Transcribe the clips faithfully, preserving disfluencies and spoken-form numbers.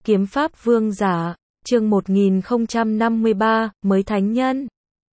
Kiếm Pháp Vương Giả, chương một nghìn không trăm năm mươi ba, mới thánh nhân.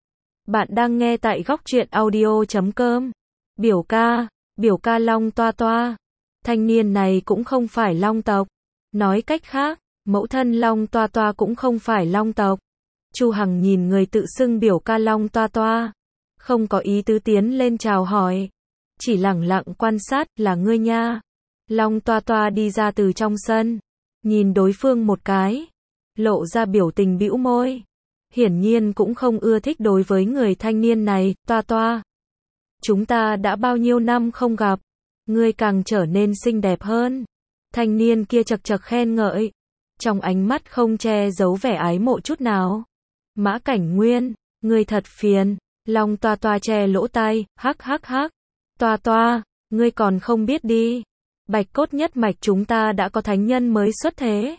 Bạn đang nghe tại góc truyện audio chấm com. Biểu ca, biểu ca Long Toa Toa. Thanh niên này cũng không phải Long tộc. Nói cách khác, mẫu thân Long Toa Toa cũng không phải Long tộc. Chu Hằng nhìn người tự xưng biểu ca Long Toa Toa, không có ý tứ tiến lên chào hỏi, chỉ lẳng lặng quan sát, là ngươi nha. Long Toa Toa đi ra từ trong sân, nhìn đối phương một cái, lộ ra biểu tình bĩu môi. Hiển nhiên cũng không ưa thích đối với người thanh niên này. Toa Toa, chúng ta đã bao nhiêu năm không gặp, ngươi càng trở nên xinh đẹp hơn. Thanh niên kia chật chật khen ngợi, trong ánh mắt không che giấu vẻ ái mộ chút nào. Mã Cảnh Nguyên, ngươi thật phiền. Long Toa Toa che lỗ tai, hắc hắc hắc. Toa Toa, ngươi còn không biết đi, Bạch Cốt nhất mạch chúng ta đã có thánh nhân mới xuất thế.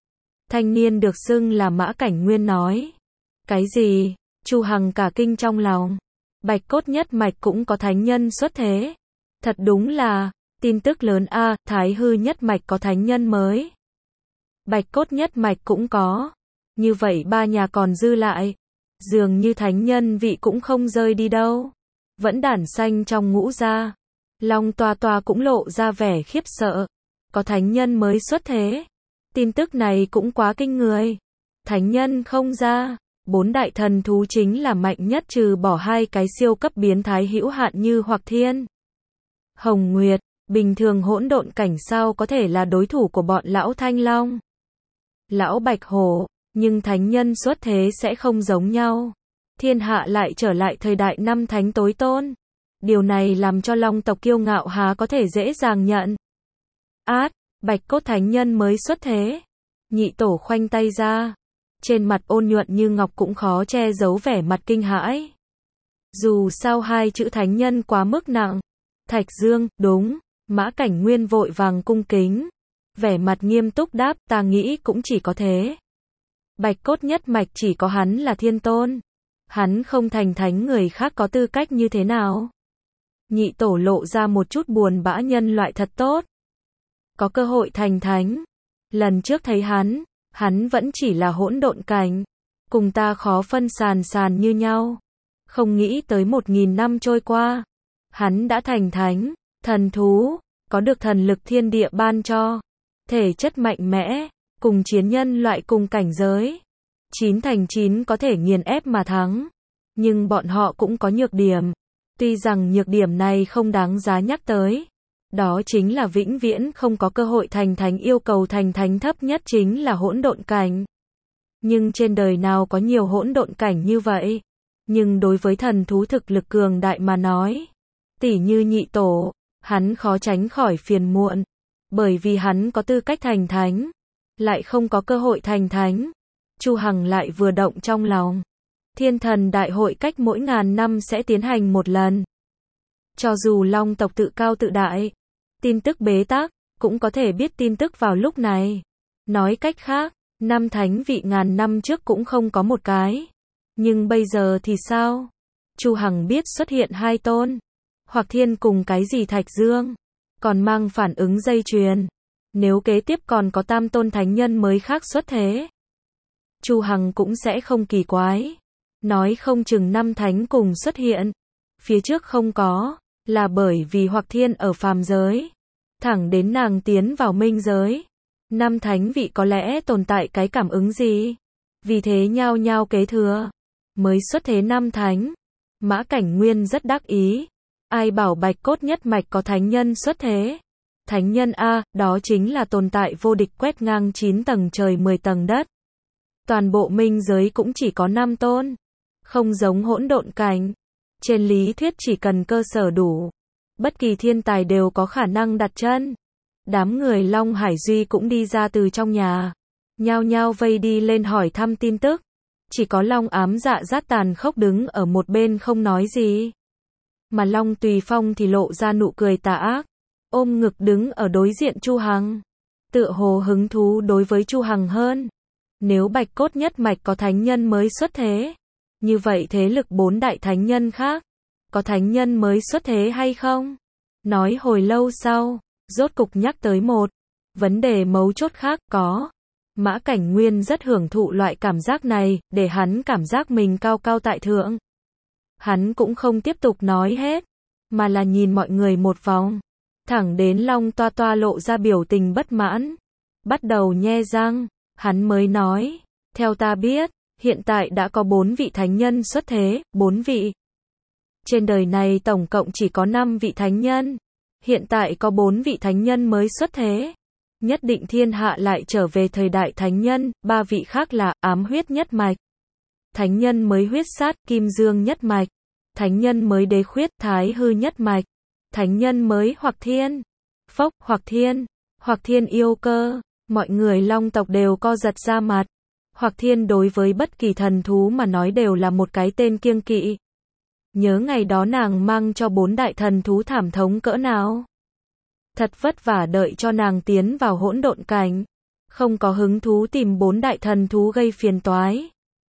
Thanh niên được xưng là Mã Cảnh Nguyên nói. Cái gì? Chu Hằng cả kinh trong lòng. Bạch Cốt nhất mạch cũng có thánh nhân xuất thế. Thật đúng là tin tức lớn a. À, Thái Hư nhất mạch có thánh nhân mới, Bạch Cốt nhất mạch cũng có. Như vậy ba nhà còn dư lại, dường như thánh nhân vị cũng không rơi đi đâu, vẫn đản xanh trong ngũ gia. Long Toa Toa cũng lộ ra vẻ khiếp sợ. Có thánh nhân mới xuất thế. Tin tức này cũng quá kinh người. Thánh nhân không ra, bốn đại thần thú chính là mạnh nhất trừ bỏ hai cái siêu cấp biến thái hữu hạn như Hoặc Thiên, Hồng Nguyệt. Bình thường hỗn độn cảnh sao có thể là đối thủ của bọn lão Thanh Long, lão Bạch Hổ, nhưng thánh nhân xuất thế sẽ không giống nhau. Thiên hạ lại trở lại thời đại năm thánh tối tôn. Điều này làm cho Long tộc kiêu ngạo há có thể dễ dàng nhận. Át, Bạch Cốt thánh nhân mới xuất thế. Nhị tổ khoanh tay ra, trên mặt ôn nhuận như ngọc cũng khó che giấu vẻ mặt kinh hãi. Dù sao hai chữ thánh nhân quá mức nặng. Thạch Dương, đúng. Mã Cảnh Nguyên vội vàng cung kính, vẻ mặt nghiêm túc đáp, ta nghĩ cũng chỉ có thế. Bạch Cốt nhất mạch chỉ có hắn là thiên tôn. Hắn không thành thánh người khác có tư cách như thế nào? Nhị tổ lộ ra một chút buồn bã, nhân loại thật tốt, có cơ hội thành thánh. Lần trước thấy hắn, hắn vẫn chỉ là hỗn độn cảnh, cùng ta khó phân sàn sàn như nhau. Không nghĩ tới một nghìn năm trôi qua, hắn đã thành thánh. Thần thú, có được thần lực thiên địa ban cho, thể chất mạnh mẽ, cùng chiến nhân loại cùng cảnh giới. Chín thành chín có thể nghiền ép mà thắng. Nhưng bọn họ cũng có nhược điểm. Tuy rằng nhược điểm này không đáng giá nhắc tới. Đó chính là vĩnh viễn không có cơ hội thành thánh, yêu cầu thành thánh thấp nhất chính là hỗn độn cảnh. Nhưng trên đời nào có nhiều hỗn độn cảnh như vậy. Nhưng đối với thần thú thực lực cường đại mà nói, tỉ như nhị tổ, hắn khó tránh khỏi phiền muộn. Bởi vì hắn có tư cách thành thánh, lại không có cơ hội thành thánh. Chu Hằng lại vừa động trong lòng. Thiên thần đại hội cách mỗi ngàn năm sẽ tiến hành một lần. Cho dù Long tộc tự cao tự đại, tin tức bế tắc, cũng có thể biết tin tức vào lúc này. Nói cách khác, năm thánh vị ngàn năm trước cũng không có một cái. Nhưng bây giờ thì sao? Chu Hằng biết xuất hiện hai tôn, Hoặc Thiên cùng cái gì Thạch Dương, còn mang phản ứng dây chuyền. Nếu kế tiếp còn có tam tôn thánh nhân mới khác xuất thế, Chu Hằng cũng sẽ không kỳ quái. Nói không chừng năm thánh cùng xuất hiện. Phía trước không có, là bởi vì Hoặc Thiên ở phàm giới, thẳng đến nàng tiến vào minh giới. Năm thánh vị có lẽ tồn tại cái cảm ứng gì, vì thế nhao nhao kế thừa, mới xuất thế năm thánh. Mã Cảnh Nguyên rất đắc ý. Ai bảo Bạch Cốt nhất mạch có thánh nhân xuất thế? Thánh nhân a, đó chính là tồn tại vô địch, quét ngang chín tầng trời mười tầng đất. Toàn bộ minh giới cũng chỉ có năm tôn. Không giống hỗn độn cảnh. Trên lý thuyết chỉ cần cơ sở đủ, bất kỳ thiên tài đều có khả năng đặt chân. Đám người Long Hải Duy cũng đi ra từ trong nhà, nhao nhao vây đi lên hỏi thăm tin tức. Chỉ có Long Ám Dạ Dát tàn khốc đứng ở một bên không nói gì. Mà Long Tùy Phong thì lộ ra nụ cười tà ác, ôm ngực đứng ở đối diện Chu Hằng, tựa hồ hứng thú đối với Chu Hằng hơn. Nếu Bạch Cốt nhất mạch có thánh nhân mới xuất thế, như vậy thế lực bốn đại thánh nhân khác, có thánh nhân mới xuất thế hay không? Nói hồi lâu sau, rốt cục nhắc tới một vấn đề mấu chốt khác, có. Mã Cảnh Nguyên rất hưởng thụ loại cảm giác này, để hắn cảm giác mình cao cao tại thượng. Hắn cũng không tiếp tục nói hết, mà là nhìn mọi người một vòng. Thẳng đến Long Toa Toa lộ ra biểu tình bất mãn. Bắt đầu nhe răng, hắn mới nói, theo ta biết, hiện tại đã có bốn vị thánh nhân xuất thế, bốn vị. Trên đời này tổng cộng chỉ có năm vị thánh nhân. Hiện tại có bốn vị thánh nhân mới xuất thế. Nhất định thiên hạ lại trở về thời đại thánh nhân, ba vị khác là ám huyết nhất mạch. Thánh nhân mới huyết sát, kim dương nhất mạch. Thánh nhân mới đế khuyết, thái hư nhất mạch. Thánh nhân mới hoặc thiên. Phốc, hoặc thiên. Hoặc thiên yêu cơ. Mọi người Long tộc đều co giật ra mặt. Hoặc thiên đối với bất kỳ thần thú mà nói đều là một cái tên kiêng kỵ. Nhớ ngày đó nàng mang cho bốn đại thần thú thảm thống cỡ nào. Thật vất vả đợi cho nàng tiến vào hỗn độn cảnh. Không có hứng thú tìm bốn đại thần thú gây phiền toái.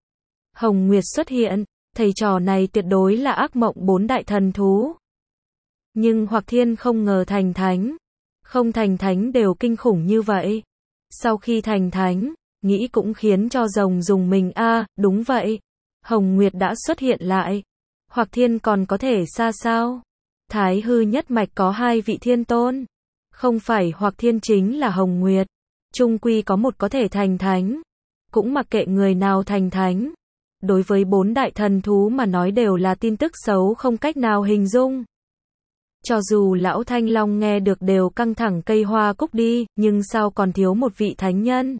Hồng Nguyệt xuất hiện, thầy trò này tuyệt đối là ác mộng bốn đại thần thú. Nhưng Hoặc Thiên không ngờ thành thánh. Không thành thánh đều kinh khủng như vậy. Sau khi thành thánh, nghĩ cũng khiến cho rồng dùng mình a à, đúng vậy. Hồng Nguyệt đã xuất hiện lại. Hoặc Thiên còn có thể xa sao? Thái hư nhất mạch có hai vị thiên tôn. Không phải Hoặc Thiên chính là Hồng Nguyệt. Trung quy có một có thể thành thánh. Cũng mặc kệ người nào thành thánh. Đối với bốn đại thần thú mà nói đều là tin tức xấu không cách nào hình dung. Cho dù lão Thanh Long nghe được đều căng thẳng cây hoa cúc đi, nhưng sao còn thiếu một vị thánh nhân?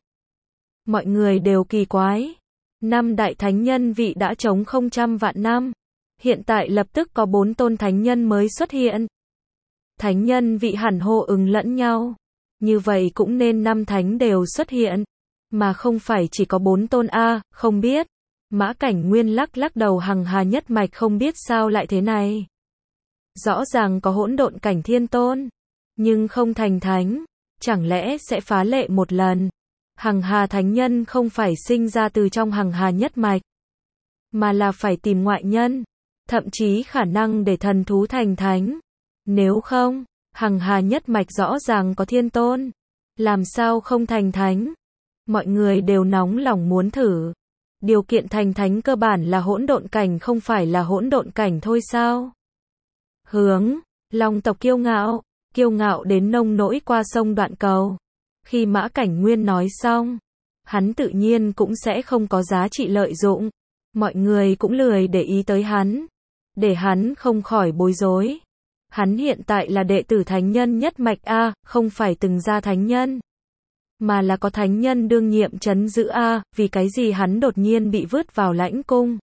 Mọi người đều kỳ quái. Năm đại thánh nhân vị đã trống không trăm vạn năm. Hiện tại lập tức có bốn tôn thánh nhân mới xuất hiện. Thánh nhân vị hẳn hô ứng lẫn nhau. Như vậy cũng nên năm thánh đều xuất hiện. Mà không phải chỉ có bốn tôn a, không biết. Mã Cảnh Nguyên lắc lắc đầu hằng hà nhất mạch không biết sao lại thế này. Rõ ràng có hỗn độn cảnh thiên tôn. Nhưng không thành thánh. Chẳng lẽ sẽ phá lệ một lần. Hằng hà thánh nhân không phải sinh ra từ trong hằng hà nhất mạch. Mà là phải tìm ngoại nhân. Thậm chí khả năng để thần thú thành thánh. Nếu không, hằng hà nhất mạch rõ ràng có thiên tôn. Làm sao không thành thánh? Mọi người đều nóng lòng muốn thử. Điều kiện thành thánh cơ bản là hỗn độn cảnh không phải là hỗn độn cảnh thôi sao? Hướng, Long tộc kiêu ngạo, kiêu ngạo đến nông nỗi qua sông đoạn cầu. Khi Mã Cảnh Nguyên nói xong, hắn tự nhiên cũng sẽ không có giá trị lợi dụng. Mọi người cũng lười để ý tới hắn. Để hắn không khỏi bối rối. Hắn hiện tại là đệ tử thánh nhân nhất mạch A, không phải từng ra thánh nhân. Mà là có thánh nhân đương nhiệm trấn giữ A, vì cái gì hắn đột nhiên bị vứt vào lãnh cung.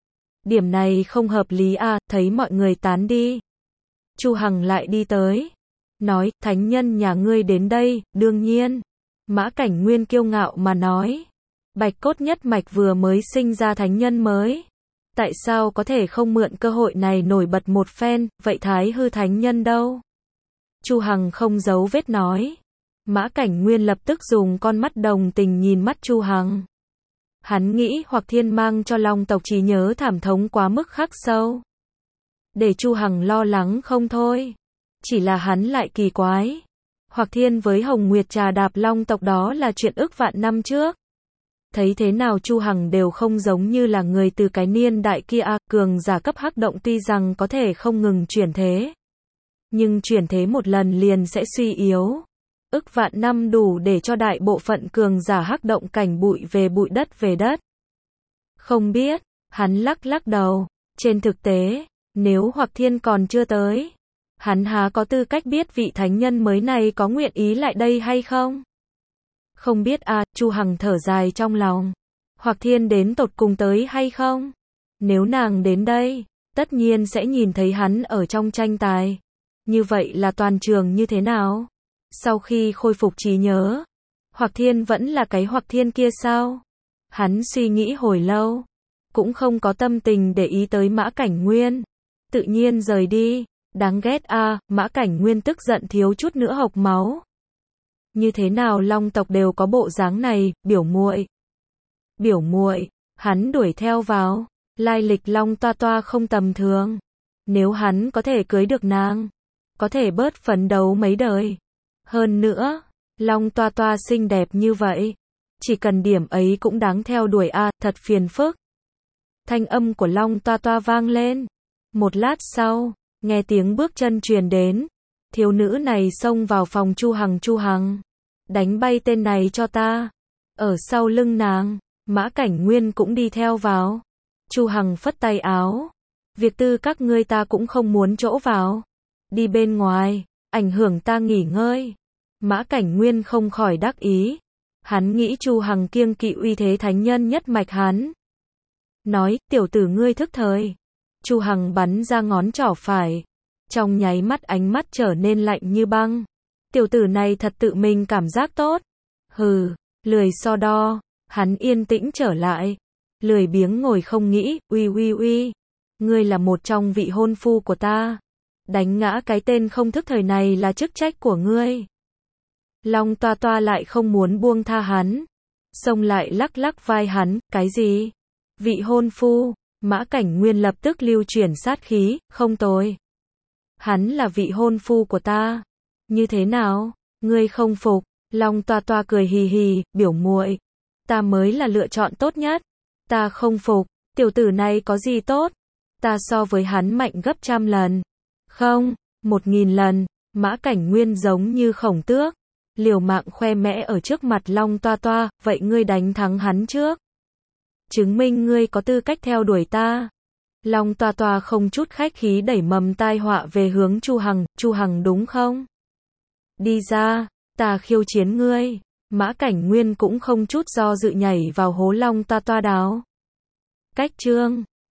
Điểm này không hợp lý A, thấy mọi người tán đi. Chu Hằng lại đi tới. Nói, thánh nhân nhà ngươi đến đây, đương nhiên. Mã Cảnh Nguyên kiêu ngạo mà nói. Bạch cốt nhất mạch vừa mới sinh ra thánh nhân mới. Tại sao có thể không mượn cơ hội này nổi bật một phen, vậy thái hư thánh nhân đâu? Chu Hằng không giấu vết nói. Mã Cảnh Nguyên lập tức dùng con mắt đồng tình nhìn mắt Chu Hằng. Hắn nghĩ Hoặc Thiên mang cho Long tộc trí nhớ thảm thống quá mức khắc sâu. Để Chu Hằng lo lắng không thôi. Chỉ là hắn lại kỳ quái. Hoặc Thiên với Hồng Nguyệt trà đạp Long tộc đó là chuyện ức vạn năm trước. Thấy thế nào Chu Hằng đều không giống như là người từ cái niên đại kia a, cường giả cấp hắc động tuy rằng có thể không ngừng chuyển thế. Nhưng chuyển thế một lần liền sẽ suy yếu. Ức vạn năm đủ để cho đại bộ phận cường giả hắc động cảnh bụi về bụi đất về đất. Không biết, hắn lắc lắc đầu. Trên thực tế, nếu Hoặc Thiên còn chưa tới, hắn há có tư cách biết vị thánh nhân mới này có nguyện ý lại đây hay không? Không biết à, Chu Hằng thở dài trong lòng. Hoặc Thiên đến tột cùng tới hay không? Nếu nàng đến đây, tất nhiên sẽ nhìn thấy hắn ở trong tranh tài. Như vậy là toàn trường như thế nào? Sau khi khôi phục trí nhớ, Hoặc Thiên vẫn là cái Hoặc Thiên kia sao? Hắn suy nghĩ hồi lâu, cũng không có tâm tình để ý tới Mã Cảnh Nguyên. Tự nhiên rời đi. Đáng ghét a, à, Mã Cảnh Nguyên tức giận thiếu chút nữa hộc máu. Như thế nào Long tộc đều có bộ dáng này, biểu muội. Biểu muội, hắn đuổi theo vào, lai lịch Long Toa Toa không tầm thường. Nếu hắn có thể cưới được nàng, có thể bớt phấn đấu mấy đời. Hơn nữa, Long Toa Toa xinh đẹp như vậy, chỉ cần điểm ấy cũng đáng theo đuổi à, thật phiền phức. Thanh âm của Long Toa Toa vang lên. Một lát sau, nghe tiếng bước chân truyền đến, thiếu nữ này xông vào phòng Chu Hằng. Chu Hằng, đánh bay tên này cho ta. Ở sau lưng nàng, Mã Cảnh Nguyên cũng đi theo vào. Chu Hằng phất tay áo. Việc tư các ngươi ta cũng không muốn chỗ vào. Đi bên ngoài, ảnh hưởng ta nghỉ ngơi. Mã Cảnh Nguyên không khỏi đắc ý. Hắn nghĩ Chu Hằng kiêng kỵ uy thế thánh nhân nhất mạch hắn. Nói, tiểu tử ngươi thức thời. Chu Hằng bắn ra ngón trỏ phải. Trong nháy mắt ánh mắt trở nên lạnh như băng. Tiểu tử này thật tự mình cảm giác tốt. Hừ, lười so đo. Hắn yên tĩnh trở lại. Lười biếng ngồi không nghĩ, uy uy uy. Ngươi là một trong vị hôn phu của ta. Đánh ngã cái tên không thức thời này là chức trách của ngươi. Long Toa Toa lại không muốn buông tha hắn. Xông lại lắc lắc vai hắn, cái gì? Vị hôn phu. Mã Cảnh Nguyên lập tức lưu chuyển sát khí, không tồi. Hắn là vị hôn phu của ta. Như thế nào? Ngươi không phục? Long Toa Toa cười hì hì, biểu muội, ta mới là lựa chọn tốt nhất. Ta không phục, tiểu tử này có gì tốt? Ta so với hắn mạnh gấp trăm lần. Không, một nghìn lần. Mã Cảnh Nguyên giống như khổng tước, liều mạng khoe mẽ ở trước mặt Long Toa Toa, vậy ngươi đánh thắng hắn trước. Chứng minh ngươi có tư cách theo đuổi ta. Long Toa Toa không chút khách khí đẩy mầm tai họa về hướng Chu Hằng. Chu Hằng đúng không? Đi ra, ta khiêu chiến ngươi. Mã Cảnh Nguyên cũng không chút do dự nhảy vào hố Long Toa Toa đáo. Cách chương